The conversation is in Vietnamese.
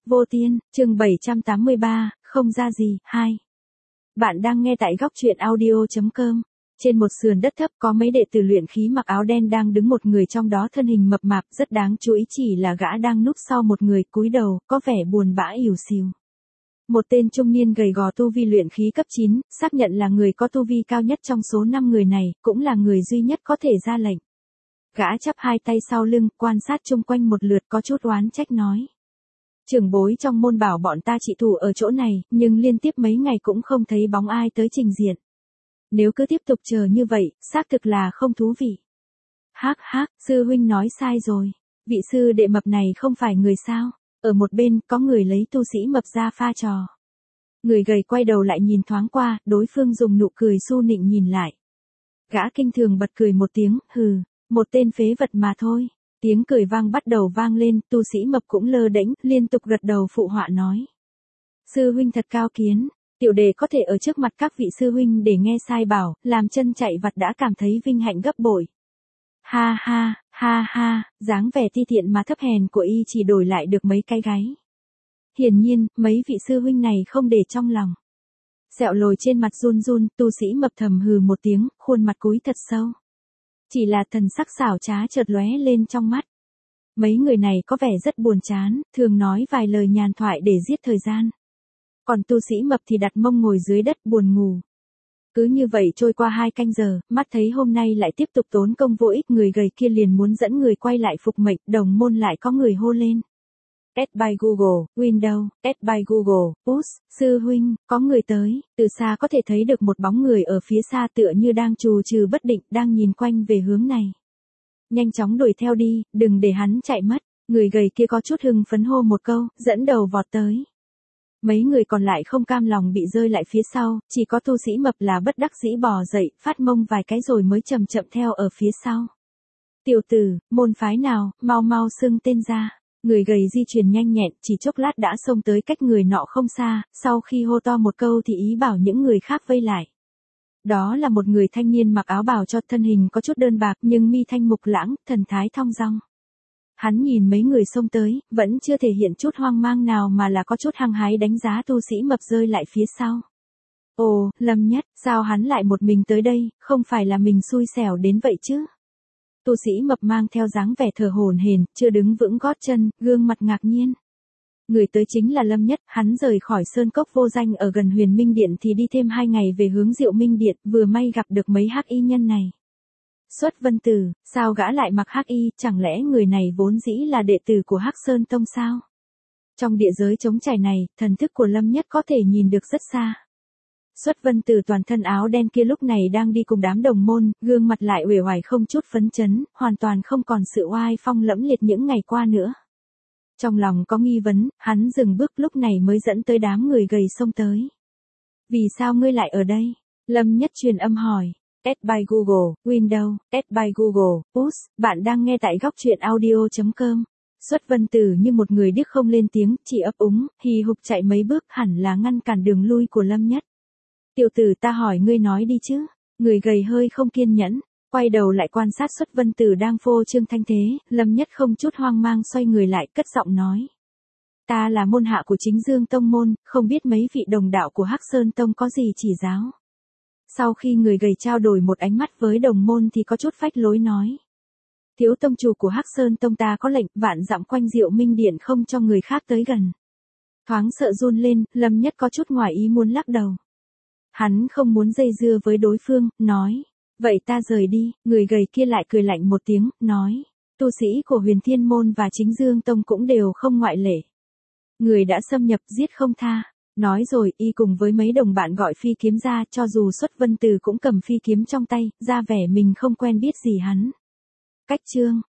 Vô Tiên, chương 783, không ra gì, 2. Bạn đang nghe tại góc truyện audio.com. Trên một sườn đất thấp có mấy đệ tử luyện khí mặc áo đen đang đứng, một người trong đó thân hình mập mạp, rất đáng chú ý chỉ là gã đang núp sau một người cúi đầu, có vẻ buồn bã ỉu xìu. Một tên trung niên gầy gò tu vi luyện khí cấp 9, xác nhận là người có tu vi cao nhất trong số 5 người này, cũng là người duy nhất có thể ra lệnh. Gã chắp hai tay sau lưng, quan sát chung quanh một lượt, có chút oán trách nói. Trưởng bối trong môn bảo bọn ta trị thủ ở chỗ này, nhưng liên tiếp mấy ngày cũng không thấy bóng ai tới trình diện. Nếu cứ tiếp tục chờ như vậy, xác thực là không thú vị. Hắc hắc, sư huynh nói sai rồi. Vị sư đệ mập này không phải người sao? Ở một bên, có người lấy tu sĩ mập ra pha trò. Người gầy quay đầu lại nhìn thoáng qua, đối phương dùng nụ cười su nịnh nhìn lại. Gã kinh thường bật cười một tiếng, hừ, một tên phế vật mà thôi. Tiếng cười vang bắt đầu vang lên, tu sĩ mập cũng lơ đễnh, liên tục gật đầu phụ họa nói. Sư huynh thật cao kiến, tiểu đệ có thể ở trước mặt các vị sư huynh để nghe sai bảo, làm chân chạy vặt đã cảm thấy vinh hạnh gấp bội. Ha ha, dáng vẻ ti tiện mà thấp hèn của y chỉ đổi lại được mấy cái gáy. Hiển nhiên, mấy vị sư huynh này không để trong lòng. Sẹo lồi trên mặt run run, tu sĩ mập thầm hừ một tiếng, khuôn mặt cúi thật sâu. Chỉ là thần sắc xảo trá chợt lóe lên trong mắt. Mấy người này có vẻ rất buồn chán, thường nói vài lời nhàn thoại để giết thời gian. Còn tu sĩ mập thì đặt mông ngồi dưới đất buồn ngủ. Cứ như vậy trôi qua 2 canh giờ, mắt thấy hôm nay lại tiếp tục tốn công vô ích, người gầy kia liền muốn dẫn người quay lại phục mệnh, đồng môn lại có người hô lên. Add by Google, Windows, add by Google, push, sư huynh, có người tới, từ xa có thể thấy được một bóng người ở phía xa tựa như đang trù trừ bất định, đang nhìn quanh về hướng này. Nhanh chóng đuổi theo đi, đừng để hắn chạy mất, người gầy kia có chút hưng phấn hô một câu, dẫn đầu vọt tới. Mấy người còn lại không cam lòng bị rơi lại phía sau, chỉ có tu sĩ mập là bất đắc dĩ bò dậy, phát mông vài cái rồi mới chậm chậm theo ở phía sau. Tiểu tử, môn phái nào, mau xưng tên ra. Người gầy di chuyển nhanh nhẹn, chỉ chốc lát đã xông tới cách người nọ không xa, sau khi hô to một câu thì ý bảo những người khác vây lại. Đó là một người thanh niên mặc áo bào cho, thân hình có chút đơn bạc nhưng mi thanh mục lãng, thần thái thong dong. Hắn nhìn mấy người xông tới, vẫn chưa thể hiện chút hoang mang nào mà là có chút hăng hái đánh giá tu sĩ mập rơi lại phía sau. Ồ, Lâm Nhất, sao hắn lại một mình tới đây, không phải là mình xui xẻo đến vậy chứ? Tu sĩ mập mang theo dáng vẻ thở hổn hển, chưa đứng vững gót chân, gương mặt ngạc nhiên. Người tới chính là Lâm Nhất, hắn rời khỏi sơn cốc vô danh ở gần Huyền Minh Điện thì đi thêm 2 ngày về hướng Diệu Minh Điện, vừa may gặp được mấy hắc y nhân này. Xuất Vân Tử, sao gã lại mặc hắc y, chẳng lẽ người này vốn dĩ là đệ tử của Hắc Sơn Tông sao? Trong địa giới trống trải này, thần thức của Lâm Nhất có thể nhìn được rất xa. Xuất Vân Tử toàn thân áo đen kia lúc này đang đi cùng đám đồng môn, gương mặt lại uể oải không chút phấn chấn, hoàn toàn không còn sự oai phong lẫm liệt những ngày qua nữa. Trong lòng có nghi vấn, hắn dừng bước lúc này mới dẫn tới đám người gầy xông tới. Vì sao ngươi lại ở đây? Lâm Nhất truyền âm hỏi. Add by Google, Windows, add by Google, push, bạn đang nghe tại góc truyện audio.com. Xuất Vân Tử như một người điếc không lên tiếng, chỉ ấp úng, hì hục chạy mấy bước, hẳn là ngăn cản đường lui của Lâm Nhất. Tiểu tử, ta hỏi ngươi nói đi chứ. Người gầy hơi không kiên nhẫn, quay đầu lại quan sát Xuất Vân Tử đang phô trương thanh thế, Lâm Nhất không chút hoang mang xoay người lại cất giọng nói. Ta là môn hạ của Chính Dương Tông môn, không biết mấy vị đồng đạo của Hắc Sơn Tông có gì chỉ giáo. Sau khi người gầy trao đổi một ánh mắt với đồng môn thì có chút phách lối nói. Thiếu tông chủ của Hắc Sơn Tông ta có lệnh vạn dặm quanh Diệu Minh Điện không cho người khác tới gần. Thoáng sợ run lên, Lâm Nhất có chút ngoài ý muốn lắc đầu. Hắn không muốn dây dưa với đối phương, nói. Vậy ta rời đi, người gầy kia lại cười lạnh một tiếng, nói. Tu sĩ của Huyền Thiên Môn và Chính Dương Tông cũng đều không ngoại lệ. Người đã xâm nhập giết không tha. Nói rồi, y cùng với mấy đồng bạn gọi phi kiếm ra, cho dù Xuất Vân Tử cũng cầm phi kiếm trong tay, ra vẻ mình không quen biết gì hắn. Cách chương,